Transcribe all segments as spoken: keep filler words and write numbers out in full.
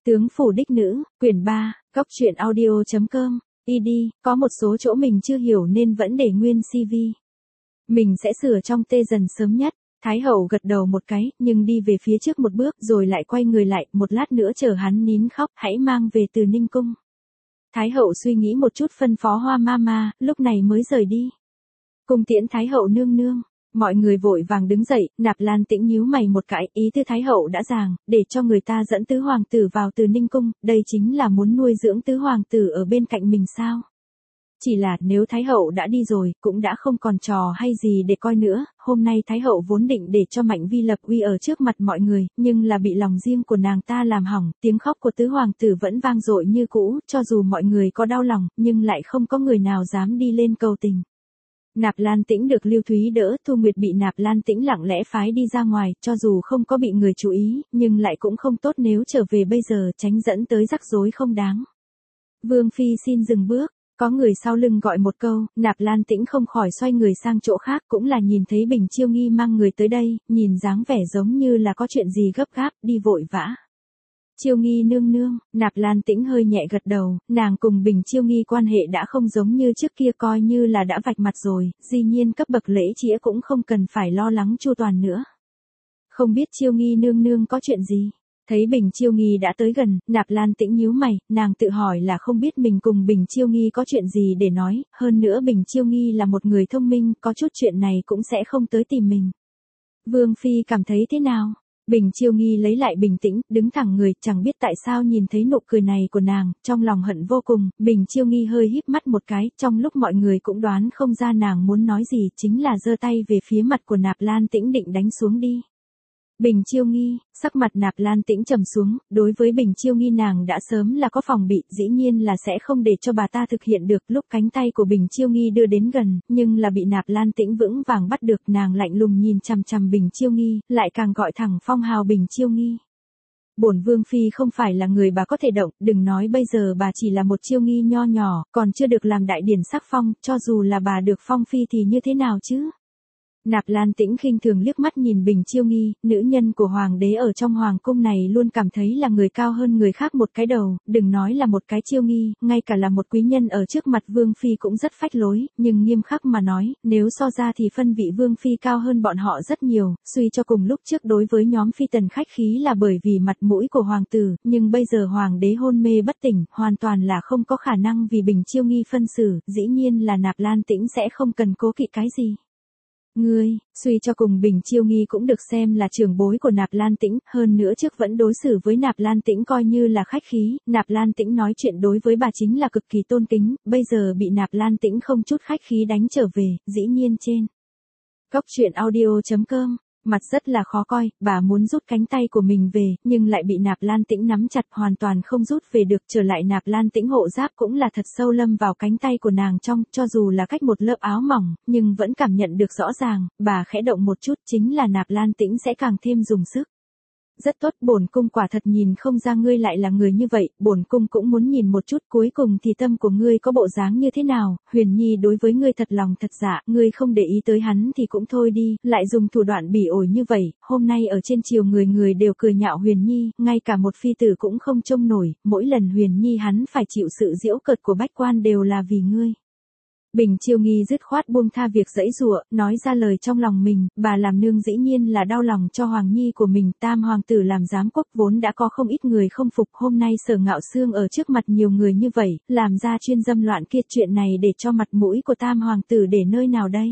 Tướng phủ đích nữ, quyển ba, góc truyện audio chấm com, đi đi, có một số chỗ mình chưa hiểu nên vẫn để nguyên xê vê. Mình sẽ sửa trong tê dần sớm nhất. Thái hậu gật đầu một cái, nhưng đi về phía trước một bước rồi lại quay người lại, một lát nữa chờ hắn nín khóc, hãy mang về từ Ninh Cung. Thái hậu suy nghĩ một chút phân phó Hoa Mama, lúc này mới rời đi. Cung tiễn Thái hậu nương nương. Mọi người vội vàng đứng dậy, Nạp Lan Tĩnh nhíu mày một cái, ý tư Thái hậu đã ràng, để cho người ta dẫn tứ hoàng tử vào từ Ninh Cung, đây chính là muốn nuôi dưỡng tứ hoàng tử ở bên cạnh mình sao? Chỉ là nếu Thái hậu đã đi rồi, cũng đã không còn trò hay gì để coi nữa, hôm nay Thái hậu vốn định để cho Mạnh Vi lập uy ở trước mặt mọi người, nhưng là bị lòng riêng của nàng ta làm hỏng, tiếng khóc của tứ hoàng tử vẫn vang dội như cũ, cho dù mọi người có đau lòng, nhưng lại không có người nào dám đi lên cầu tình. Nạp Lan Tĩnh được Lưu Thúy đỡ, Thu Nguyệt bị Nạp Lan Tĩnh lặng lẽ phái đi ra ngoài, cho dù không có bị người chú ý, nhưng lại cũng không tốt nếu trở về bây giờ, tránh dẫn tới rắc rối không đáng. Vương Phi xin dừng bước, có người sau lưng gọi một câu, Nạp Lan Tĩnh không khỏi xoay người sang chỗ khác, cũng là nhìn thấy Bình Chiêu Nghi mang người tới đây, nhìn dáng vẻ giống như là có chuyện gì gấp gáp, đi vội vã. Chiêu Nghi nương nương, Nạp Lan Tĩnh hơi nhẹ gật đầu, nàng cùng Bình Chiêu Nghi quan hệ đã không giống như trước kia, coi như là đã vạch mặt rồi, dĩ nhiên cấp bậc lễ chĩa cũng không cần phải lo lắng chu toàn nữa. Không biết Chiêu Nghi nương nương có chuyện gì? Thấy Bình Chiêu Nghi đã tới gần, Nạp Lan Tĩnh nhíu mày, nàng tự hỏi là không biết mình cùng Bình Chiêu Nghi có chuyện gì để nói, hơn nữa Bình Chiêu Nghi là một người thông minh, có chút chuyện này cũng sẽ không tới tìm mình. Vương Phi cảm thấy thế nào? Bình Chiêu Nghi lấy lại bình tĩnh, đứng thẳng người, chẳng biết tại sao nhìn thấy nụ cười này của nàng, trong lòng hận vô cùng, Bình Chiêu Nghi hơi híp mắt một cái, trong lúc mọi người cũng đoán không ra nàng muốn nói gì, chính là giơ tay về phía mặt của Nạp Lan Tĩnh định đánh xuống đi. Bình Chiêu Nghi, sắc mặt Nạp Lan Tĩnh trầm xuống, đối với Bình Chiêu Nghi nàng đã sớm là có phòng bị, dĩ nhiên là sẽ không để cho bà ta thực hiện được. Lúc cánh tay của Bình Chiêu Nghi đưa đến gần, nhưng là bị Nạp Lan Tĩnh vững vàng bắt được, nàng lạnh lùng nhìn chằm chằm Bình Chiêu Nghi, lại càng gọi thẳng phong hào Bình Chiêu Nghi. Bổn Vương Phi không phải là người bà có thể động, đừng nói bây giờ bà chỉ là một Chiêu Nghi nho nhỏ, còn chưa được làm đại điển sắc phong, cho dù là bà được phong Phi thì như thế nào chứ? Nạp Lan Tĩnh khinh thường liếc mắt nhìn Bình Chiêu Nghi, nữ nhân của hoàng đế ở trong hoàng cung này luôn cảm thấy là người cao hơn người khác một cái đầu, đừng nói là một cái Chiêu Nghi, ngay cả là một quý nhân ở trước mặt Vương Phi cũng rất phách lối, nhưng nghiêm khắc mà nói, nếu so ra thì phân vị Vương Phi cao hơn bọn họ rất nhiều, suy cho cùng lúc trước đối với nhóm phi tần khách khí là bởi vì mặt mũi của hoàng tử, nhưng bây giờ hoàng đế hôn mê bất tỉnh, hoàn toàn là không có khả năng vì Bình Chiêu Nghi phân xử, dĩ nhiên là Nạp Lan Tĩnh sẽ không cần cố kỵ cái gì. Ngươi, suy cho cùng Bình Chiêu Nghi cũng được xem là trưởng bối của Nạp Lan Tĩnh, hơn nữa trước vẫn đối xử với Nạp Lan Tĩnh coi như là khách khí, Nạp Lan Tĩnh nói chuyện đối với bà chính là cực kỳ tôn kính, bây giờ bị Nạp Lan Tĩnh không chút khách khí đánh trở về, dĩ nhiên trên. Góc truyện audio chấm com, mặt rất là khó coi, bà muốn rút cánh tay của mình về, nhưng lại bị Nạp Lan Tĩnh nắm chặt, hoàn toàn không rút về được, trở lại Nạp Lan Tĩnh hộ giáp cũng là thật sâu lâm vào cánh tay của nàng trong, cho dù là cách một lớp áo mỏng, nhưng vẫn cảm nhận được rõ ràng, bà khẽ động một chút chính là Nạp Lan Tĩnh sẽ càng thêm dùng sức. Rất tốt, bổn cung quả thật nhìn không ra ngươi lại là người như vậy, bổn cung cũng muốn nhìn một chút, cuối cùng thì tâm của ngươi có bộ dáng như thế nào, Huyền Nhi đối với ngươi thật lòng thật dạ, ngươi không để ý tới hắn thì cũng thôi đi, lại dùng thủ đoạn bỉ ổi như vậy, hôm nay ở trên triều người người đều cười nhạo Huyền Nhi, ngay cả một phi tử cũng không trông nổi, mỗi lần Huyền Nhi hắn phải chịu sự giễu cợt của bách quan đều là vì ngươi. Bình Chiêu Nghi dứt khoát buông tha việc giãy giụa, nói ra lời trong lòng mình, bà làm nương dĩ nhiên là đau lòng cho Hoàng Nhi của mình, tam hoàng tử làm giám quốc vốn đã có không ít người không phục, hôm nay Sở Ngạo Xương ở trước mặt nhiều người như vậy, làm ra chuyên dâm loạn kia, chuyện này để cho mặt mũi của tam hoàng tử để nơi nào đây?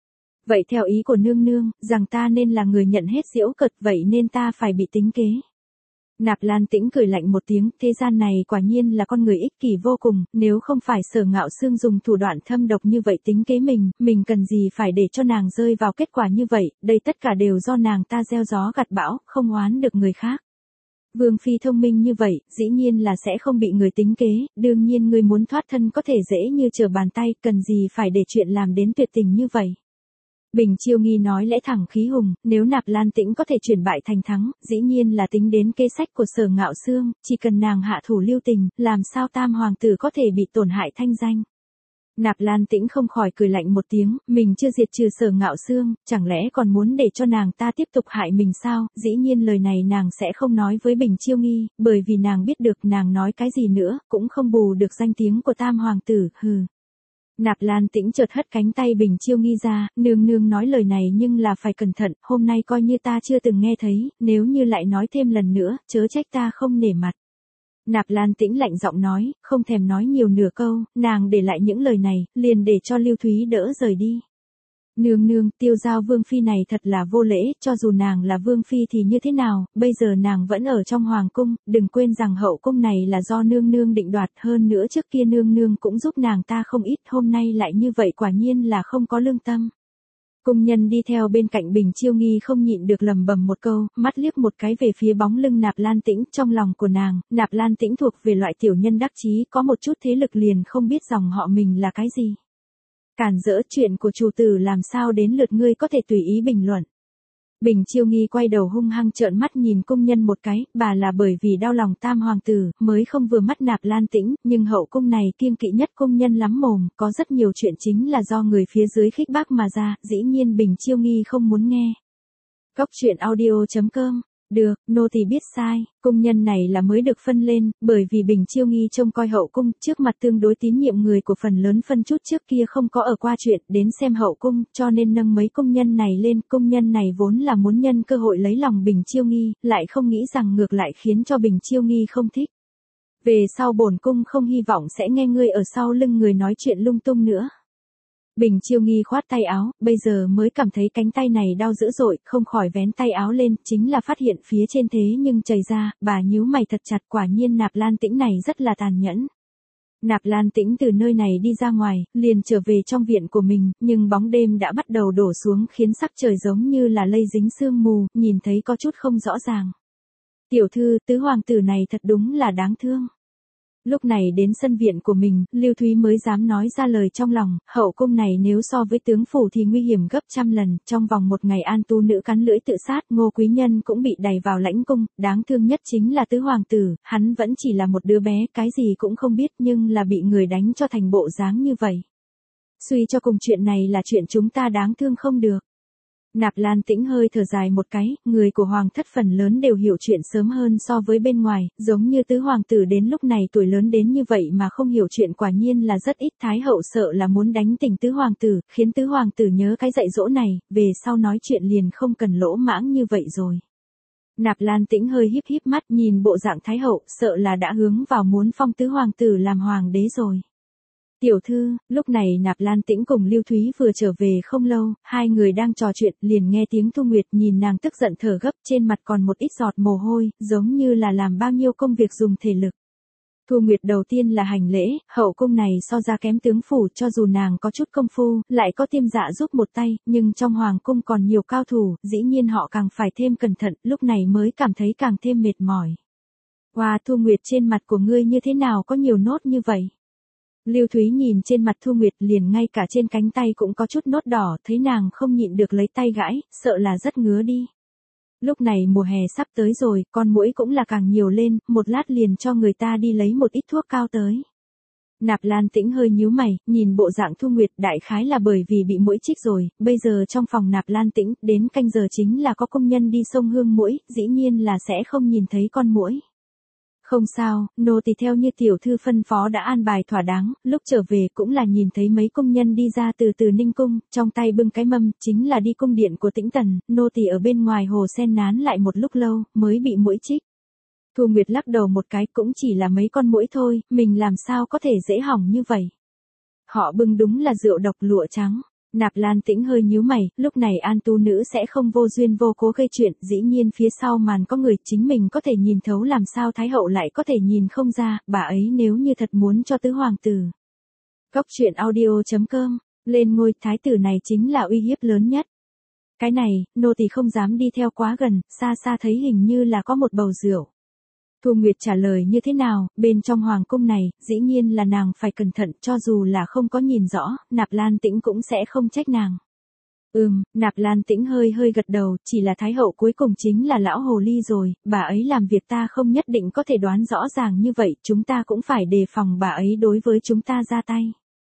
Vậy theo ý của nương nương, rằng ta nên là người nhận hết giễu cợt, vậy nên ta phải bị tính kế. Nạp Lan Tĩnh cười lạnh một tiếng, thế gian này quả nhiên là con người ích kỷ vô cùng, nếu không phải Sở Ngạo Xương dùng thủ đoạn thâm độc như vậy tính kế mình, mình cần gì phải để cho nàng rơi vào kết quả như vậy, đây tất cả đều do nàng ta gieo gió gặt bão, không oán được người khác. Vương Phi thông minh như vậy, dĩ nhiên là sẽ không bị người tính kế, đương nhiên người muốn thoát thân có thể dễ như trở bàn tay, cần gì phải để chuyện làm đến tuyệt tình như vậy. Bình Chiêu Nghi nói lẽ thẳng khí hùng, nếu Nạp Lan Tĩnh có thể chuyển bại thành thắng, dĩ nhiên là tính đến kế sách của Sở Ngạo Xương, chỉ cần nàng hạ thủ lưu tình, làm sao tam hoàng tử có thể bị tổn hại thanh danh. Nạp Lan Tĩnh không khỏi cười lạnh một tiếng, mình chưa diệt trừ Sở Ngạo Xương, chẳng lẽ còn muốn để cho nàng ta tiếp tục hại mình sao? Dĩ nhiên lời này nàng sẽ không nói với Bình Chiêu Nghi, bởi vì nàng biết được nàng nói cái gì nữa, cũng không bù được danh tiếng của Tam Hoàng tử, hừ. Nạp Lan Tĩnh chợt hất cánh tay Bình Chiêu Nghi ra, nương nương nói lời này nhưng là phải cẩn thận, hôm nay coi như ta chưa từng nghe thấy, nếu như lại nói thêm lần nữa, chớ trách ta không nể mặt. Nạp Lan Tĩnh lạnh giọng nói, không thèm nói nhiều nửa câu, nàng để lại những lời này, liền để cho Lưu Thúy đỡ rời đi. Nương nương, Tiêu Giao Vương Phi này thật là vô lễ, cho dù nàng là Vương Phi thì như thế nào, bây giờ nàng vẫn ở trong Hoàng Cung, đừng quên rằng hậu cung này là do nương nương định đoạt, hơn nữa trước kia nương nương cũng giúp nàng ta không ít, hôm nay lại như vậy quả nhiên là không có lương tâm. Cung nhân đi theo bên cạnh Bình Chiêu Nghi không nhịn được lầm bầm một câu, mắt liếc một cái về phía bóng lưng Nạp Lan Tĩnh, trong lòng của nàng, Nạp Lan Tĩnh thuộc về loại tiểu nhân đắc chí, có một chút thế lực liền không biết dòng họ mình là cái gì. Cản rỡ chuyện của chủ tử làm sao đến lượt ngươi có thể tùy ý bình luận. Bình Chiêu Nghi quay đầu hung hăng trợn mắt nhìn cung nhân một cái, bà là bởi vì đau lòng Tam Hoàng tử, mới không vừa mắt Nạp Lan Tĩnh, nhưng hậu cung này kiêng kỵ nhất cung nhân lắm mồm, có rất nhiều chuyện chính là do người phía dưới khích bác mà ra, dĩ nhiên Bình Chiêu Nghi không muốn nghe. Góc truyện audio chấm com. Được, nô tỳ biết sai, cung nhân này là mới được phân lên, bởi vì Bình Chiêu Nghi trông coi hậu cung, trước mặt tương đối tín nhiệm người của phần lớn phân chút trước kia không có ở qua chuyện, đến xem hậu cung, cho nên nâng mấy cung nhân này lên, cung nhân này vốn là muốn nhân cơ hội lấy lòng Bình Chiêu Nghi, lại không nghĩ rằng ngược lại khiến cho Bình Chiêu Nghi không thích. Về sau bổn cung không hy vọng sẽ nghe ngươi ở sau lưng người nói chuyện lung tung nữa. Bình Chiêu Nghi khoát tay áo, bây giờ mới cảm thấy cánh tay này đau dữ dội, không khỏi vén tay áo lên, chính là phát hiện phía trên thế nhưng chảy ra, bà nhíu mày thật chặt, quả nhiên Nạp Lan Tĩnh này rất là tàn nhẫn. Nạp Lan Tĩnh từ nơi này đi ra ngoài, liền trở về trong viện của mình, nhưng bóng đêm đã bắt đầu đổ xuống khiến sắc trời giống như là lây dính sương mù, nhìn thấy có chút không rõ ràng. Tiểu thư, tứ hoàng tử này thật đúng là đáng thương. Lúc này đến sân viện của mình, Lưu Thúy mới dám nói ra lời trong lòng, hậu cung này nếu so với tướng phủ thì nguy hiểm gấp trăm lần, trong vòng một ngày An Tu nữ cắn lưỡi tự sát, Ngô Quý Nhân cũng bị đày vào lãnh cung, đáng thương nhất chính là tứ hoàng tử, hắn vẫn chỉ là một đứa bé, cái gì cũng không biết nhưng là bị người đánh cho thành bộ dáng như vậy. Suy cho cùng chuyện này là chuyện chúng ta đáng thương không được. Nạp Lan Tĩnh hơi thở dài một cái, người của hoàng thất phần lớn đều hiểu chuyện sớm hơn so với bên ngoài, giống như tứ hoàng tử đến lúc này tuổi lớn đến như vậy mà không hiểu chuyện quả nhiên là rất ít, thái hậu sợ là muốn đánh tỉnh tứ hoàng tử, khiến tứ hoàng tử nhớ cái dạy dỗ này, về sau nói chuyện liền không cần lỗ mãng như vậy rồi. Nạp Lan Tĩnh hơi híp híp mắt nhìn bộ dạng thái hậu, sợ là đã hướng vào muốn phong tứ hoàng tử làm hoàng đế rồi. Tiểu thư, lúc này Nạp Lan Tĩnh cùng Lưu Thúy vừa trở về không lâu, hai người đang trò chuyện, liền nghe tiếng Thu Nguyệt nhìn nàng tức giận thở gấp, trên mặt còn một ít giọt mồ hôi, giống như là làm bao nhiêu công việc dùng thể lực. Thu Nguyệt đầu tiên là hành lễ, hậu cung này so ra kém tướng phủ, cho dù nàng có chút công phu, lại có tiêm dạ giúp một tay, nhưng trong hoàng cung còn nhiều cao thủ, dĩ nhiên họ càng phải thêm cẩn thận, lúc này mới cảm thấy càng thêm mệt mỏi. Wow, Thu Nguyệt trên mặt của ngươi như thế nào có nhiều nốt như vậy? Lưu Thúy nhìn trên mặt Thu Nguyệt liền ngay cả trên cánh tay cũng có chút nốt đỏ, thấy nàng không nhịn được lấy tay gãi, sợ là rất ngứa đi. Lúc này mùa hè sắp tới rồi, con muỗi cũng là càng nhiều lên, một lát liền cho người ta đi lấy một ít thuốc cao tới. Nạp Lan Tĩnh hơi nhíu mày, nhìn bộ dạng Thu Nguyệt đại khái là bởi vì bị muỗi chích rồi, bây giờ trong phòng Nạp Lan Tĩnh, đến canh giờ chính là có công nhân đi xông hương muỗi, dĩ nhiên là sẽ không nhìn thấy con muỗi. Không sao, nô tỳ theo như tiểu thư phân phó đã an bài thỏa đáng, lúc trở về cũng là nhìn thấy mấy công nhân đi ra từ từ Ninh cung, trong tay bưng cái mâm, chính là đi cung điện của Tĩnh Tần, nô tỳ ở bên ngoài hồ sen nán lại một lúc lâu, mới bị muỗi chích. Thu Nguyệt lắc đầu một cái, cũng chỉ là mấy con muỗi thôi, mình làm sao có thể dễ hỏng như vậy. Họ bưng đúng là rượu độc lụa trắng. Nạp Lan Tĩnh hơi nhíu mày, lúc này An Tu nữ sẽ không vô duyên vô cố gây chuyện, dĩ nhiên phía sau màn có người chính mình có thể nhìn thấu, làm sao thái hậu lại có thể nhìn không ra, bà ấy nếu như thật muốn cho tứ hoàng tử. Góc truyện audio chấm com, lên ngôi thái tử này chính là uy hiếp lớn nhất. Cái này, nô tỳ không dám đi theo quá gần, xa xa thấy hình như là có một bầu rượu. Thu Nguyệt trả lời như thế nào, bên trong hoàng cung này, dĩ nhiên là nàng phải cẩn thận, cho dù là không có nhìn rõ, Nạp Lan Tĩnh cũng sẽ không trách nàng. Ừm, Nạp Lan Tĩnh hơi hơi gật đầu, chỉ là thái hậu cuối cùng chính là lão hồ ly rồi, bà ấy làm việc ta không nhất định có thể đoán rõ ràng như vậy, chúng ta cũng phải đề phòng bà ấy đối với chúng ta ra tay.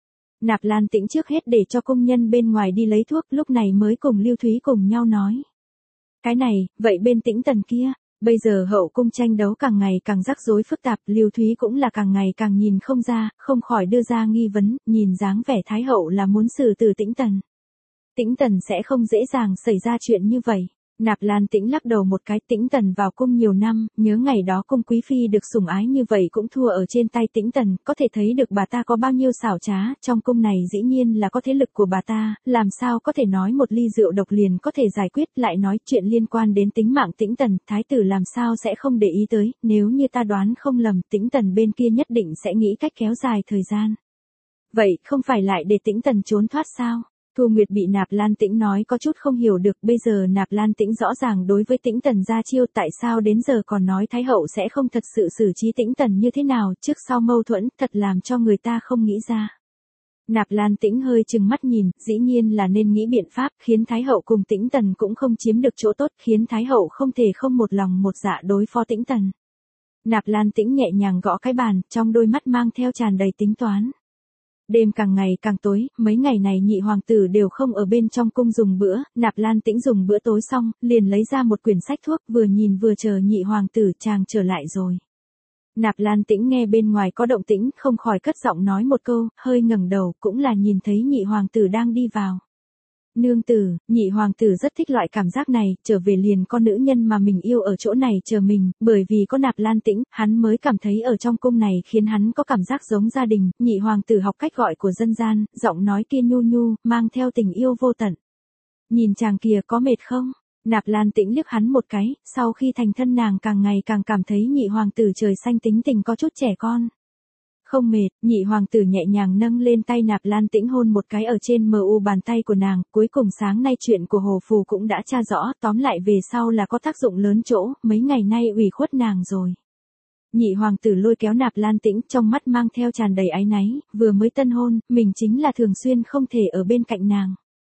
Nạp Lan Tĩnh trước hết để cho công nhân bên ngoài đi lấy thuốc, lúc này mới cùng Lưu Thúy cùng nhau nói. Cái này, vậy bên Tĩnh Tần kia, bây giờ hậu cung tranh đấu càng ngày càng rắc rối phức tạp, Lưu Thúy cũng là càng ngày càng nhìn không ra, không khỏi đưa ra nghi vấn, nhìn dáng vẻ Thái hậu là muốn xử tử Tĩnh Tần. Tĩnh Tần sẽ không dễ dàng xảy ra chuyện như vậy. Nạp Lan Tĩnh lắc đầu một cái, Tĩnh Tần vào cung nhiều năm, nhớ ngày đó cung quý phi được sủng ái như vậy cũng thua ở trên tay Tĩnh Tần, có thể thấy được bà ta có bao nhiêu xảo trá, trong cung này dĩ nhiên là có thế lực của bà ta, làm sao có thể nói một ly rượu độc liền có thể giải quyết, lại nói chuyện liên quan đến tính mạng Tĩnh Tần, thái tử làm sao sẽ không để ý tới, nếu như ta đoán không lầm, Tĩnh Tần bên kia nhất định sẽ nghĩ cách kéo dài thời gian. Vậy, không phải lại để Tĩnh Tần trốn thoát sao? Thu Nguyệt bị Nạp Lan Tĩnh nói có chút không hiểu được, bây giờ Nạp Lan Tĩnh rõ ràng đối với Tĩnh Tần ra chiêu, tại sao đến giờ còn nói Thái hậu sẽ không thật sự xử trí Tĩnh Tần như thế nào, trước sau mâu thuẫn, thật làm cho người ta không nghĩ ra. Nạp Lan Tĩnh hơi chừng mắt nhìn, dĩ nhiên là nên nghĩ biện pháp, khiến Thái hậu cùng Tĩnh Tần cũng không chiếm được chỗ tốt, khiến Thái hậu không thể không một lòng một dạ đối phó Tĩnh Tần. Nạp Lan Tĩnh nhẹ nhàng gõ cái bàn, trong đôi mắt mang theo tràn đầy tính toán. Đêm càng ngày càng tối, mấy ngày này nhị hoàng tử đều không ở bên trong cung dùng bữa, Nạp Lan Tĩnh dùng bữa tối xong, liền lấy ra một quyển sách thuốc, vừa nhìn vừa chờ nhị hoàng tử chàng trở lại rồi. Nạp Lan Tĩnh nghe bên ngoài có động tĩnh, không khỏi cất giọng nói một câu, hơi ngẩng đầu, cũng là nhìn thấy nhị hoàng tử đang đi vào. Nương tử, nhị hoàng tử rất thích loại cảm giác này, trở về liền con nữ nhân mà mình yêu ở chỗ này chờ mình, bởi vì có Nạp Lan Tĩnh, hắn mới cảm thấy ở trong cung này khiến hắn có cảm giác giống gia đình, nhị hoàng tử học cách gọi của dân gian, giọng nói kia nhu nhu, mang theo tình yêu vô tận. Nhìn chàng kia có mệt không? Nạp Lan Tĩnh liếc hắn một cái, sau khi thành thân nàng càng ngày càng cảm thấy nhị hoàng tử trời xanh tính tình có chút trẻ con. Không mệt, nhị hoàng tử nhẹ nhàng nâng lên tay Nạp Lan Tĩnh hôn một cái ở trên mờ u bàn tay của nàng, cuối cùng sáng nay chuyện của Hồ Phù cũng đã tra rõ, tóm lại về sau là có tác dụng lớn chỗ, mấy ngày nay ủy khuất nàng rồi. Nhị hoàng tử lôi kéo Nạp Lan Tĩnh, trong mắt mang theo tràn đầy áy náy, vừa mới tân hôn, mình chính là thường xuyên không thể ở bên cạnh nàng.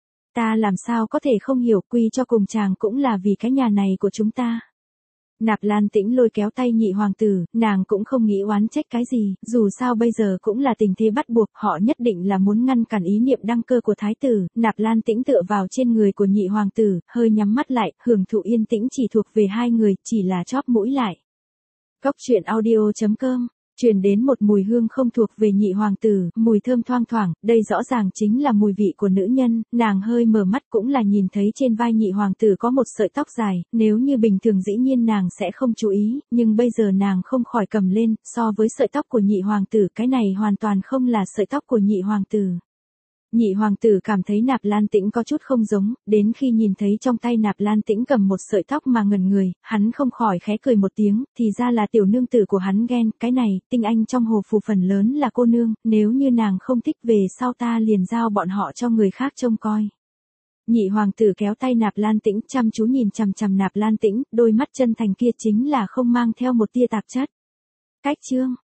Ta làm sao có thể không hiểu, quy cho cùng chàng cũng là vì cái nhà này của chúng ta. Nạp Lan Tĩnh lôi kéo tay nhị hoàng tử, nàng cũng không nghĩ oán trách cái gì, dù sao bây giờ cũng là tình thế bắt buộc, họ nhất định là muốn ngăn cản ý niệm đăng cơ của thái tử. Nạp Lan Tĩnh tựa vào trên người của nhị hoàng tử, hơi nhắm mắt lại, hưởng thụ yên tĩnh chỉ thuộc về hai người, chỉ là chóp mũi lại. Cốc truyện audio chấm com truyền đến một mùi hương không thuộc về nhị hoàng tử, mùi thơm thoang thoảng, đây rõ ràng chính là mùi vị của nữ nhân, nàng hơi mở mắt cũng là nhìn thấy trên vai nhị hoàng tử có một sợi tóc dài, nếu như bình thường dĩ nhiên nàng sẽ không chú ý, nhưng bây giờ nàng không khỏi cầm lên, so với sợi tóc của nhị hoàng tử, cái này hoàn toàn không là sợi tóc của nhị hoàng tử. Nhị hoàng tử cảm thấy Nạp Lan Tĩnh có chút không giống, đến khi nhìn thấy trong tay Nạp Lan Tĩnh cầm một sợi tóc mà ngẩn người, hắn không khỏi khẽ cười một tiếng, thì ra là tiểu nương tử của hắn ghen, cái này, tinh anh trong Hồ Phù phần lớn là cô nương, nếu như nàng không thích về sau ta liền giao bọn họ cho người khác trông coi. Nhị hoàng tử kéo tay Nạp Lan Tĩnh, chăm chú nhìn chằm chằm Nạp Lan Tĩnh, đôi mắt chân thành kia chính là không mang theo một tia tạp chất. Cách chương